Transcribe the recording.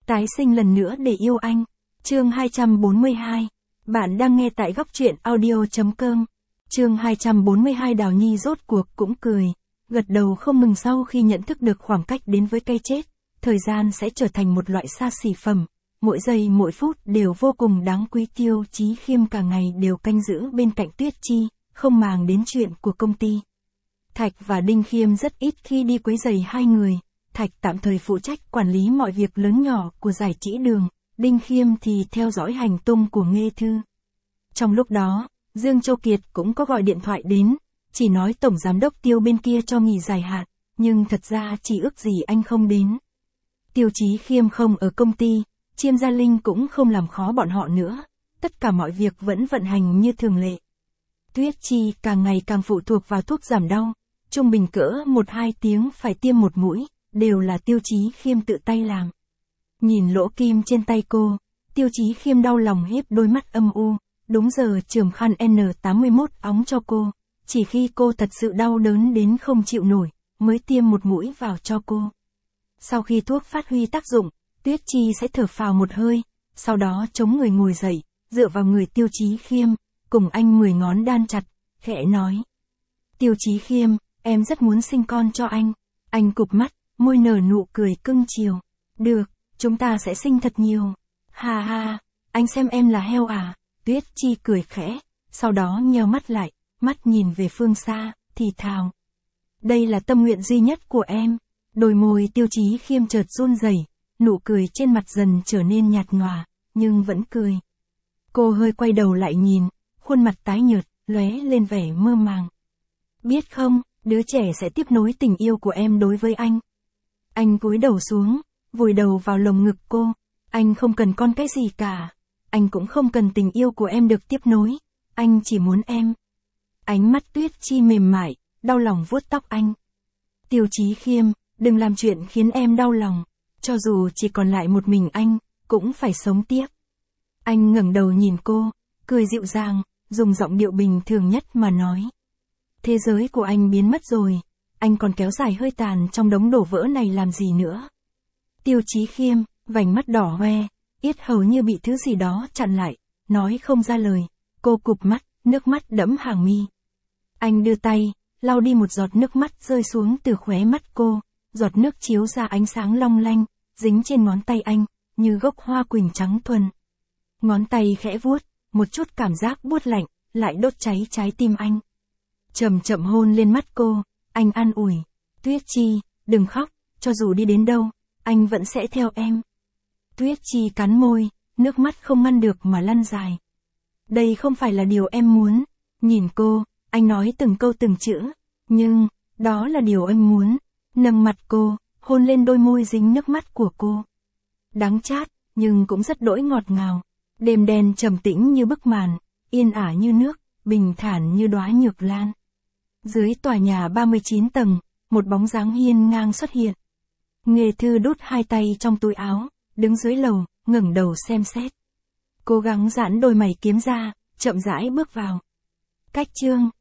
Tái sinh lần nữa để yêu anh. Chương 242. Bạn đang nghe tại góc truyện audio.com. Chương 242. Đào Nhi rốt cuộc cũng cười, gật đầu không ngừng sau khi nhận thức được khoảng cách đến với cái chết. Thời gian sẽ trở thành một loại xa xỉ phẩm, mỗi giây mỗi phút đều vô cùng đáng quý. Tiêu Chí Khiêm cả ngày đều canh giữ bên cạnh Tuyết Chi, không màng đến chuyện của công ty. Thạch và Đinh Khiêm rất ít khi đi quấy rầy hai người. Thạch tạm thời phụ trách quản lý mọi việc lớn nhỏ của giải trí đường, Đinh Khiêm thì theo dõi hành tung của Nghê Thư. Trong lúc đó, Dương Châu Kiệt cũng có gọi điện thoại đến, chỉ nói Tổng Giám đốc Tiêu bên kia cho nghỉ dài hạn, nhưng thật ra chỉ ước gì anh không đến. Tiêu Chí Khiêm không ở công ty, Chiêm Gia Linh cũng không làm khó bọn họ nữa, tất cả mọi việc vẫn vận hành như thường lệ. Tuyết Chi càng ngày càng phụ thuộc vào thuốc giảm đau, trung bình cỡ 1-2 tiếng phải tiêm một mũi, đều là Tiêu Chí Khiêm tự tay làm. Nhìn lỗ kim trên tay cô, Tiêu Chí Khiêm đau lòng híp đôi mắt âm u, đúng giờ chườm khăn N81 óng cho cô, chỉ khi cô thật sự đau đớn đến không chịu nổi, mới tiêm một mũi vào cho cô. Sau khi thuốc phát huy tác dụng, Tuyết Chi sẽ thở phào một hơi, sau đó chống người ngồi dậy, dựa vào người Tiêu Chí Khiêm, cùng anh 10 ngón đan chặt, khẽ nói. Tiêu Chí Khiêm, em rất muốn sinh con cho anh. Anh cụp mắt, môi nở nụ cười cưng chiều. Được, chúng ta sẽ sinh thật nhiều. Ha ha, anh xem em là heo à? Tuyết Chi cười khẽ, sau đó nheo mắt lại, mắt nhìn về phương xa, thì thào. Đây là tâm nguyện duy nhất của em. Đôi môi Tiêu Chí Khiêm chợt run rẩy, nụ cười trên mặt dần trở nên nhạt nhòa, nhưng vẫn cười. Cô hơi quay đầu lại nhìn, khuôn mặt tái nhợt, lóe lên vẻ mơ màng. Biết không, đứa trẻ sẽ tiếp nối tình yêu của em đối với anh. Anh cúi đầu xuống, vùi đầu vào lồng ngực cô. Anh không cần con cái gì cả. Anh cũng không cần tình yêu của em được tiếp nối. Anh chỉ muốn em. Ánh mắt Tuyết Chi mềm mại, đau lòng vuốt tóc anh. Tiêu Chí Khiêm, đừng làm chuyện khiến em đau lòng. Cho dù chỉ còn lại một mình anh, cũng phải sống tiếp. Anh ngẩng đầu nhìn cô, cười dịu dàng, dùng giọng điệu bình thường nhất mà nói. Thế giới của anh biến mất rồi, anh còn kéo dài hơi tàn trong đống đổ vỡ này làm gì nữa. Tiêu Chí Khiêm, vành mắt đỏ hoe, yết hầu như bị thứ gì đó chặn lại, nói không ra lời. Cô cụp mắt, nước mắt đẫm hàng mi. Anh đưa tay, lau đi một giọt nước mắt rơi xuống từ khóe mắt cô, giọt nước chiếu ra ánh sáng long lanh, dính trên ngón tay anh, như gốc hoa quỳnh trắng thuần. Ngón tay khẽ vuốt, một chút cảm giác buốt lạnh, lại đốt cháy trái tim anh. Chậm chậm hôn lên mắt cô, anh an ủi. Tuyết Chi, đừng khóc, cho dù đi đến đâu, anh vẫn sẽ theo em. Tuyết Chi cắn môi, nước mắt không ngăn được mà lăn dài. Đây không phải là điều em muốn. Nhìn cô, anh nói từng câu từng chữ, nhưng, đó là điều anh muốn. Nâng mặt cô, hôn lên đôi môi dính nước mắt của cô. Đắng chát, nhưng cũng rất đỗi ngọt ngào. Đêm đen trầm tĩnh như bức màn, yên ả như nước, bình thản như đóa nhược lan. Dưới tòa nhà 39 tầng, một bóng dáng hiên ngang xuất hiện. Nghê Thư đút hai tay trong túi áo, đứng dưới lầu, ngẩng đầu xem xét. Cố gắng giãn đôi mày kiếm ra, chậm rãi bước vào. Cách chương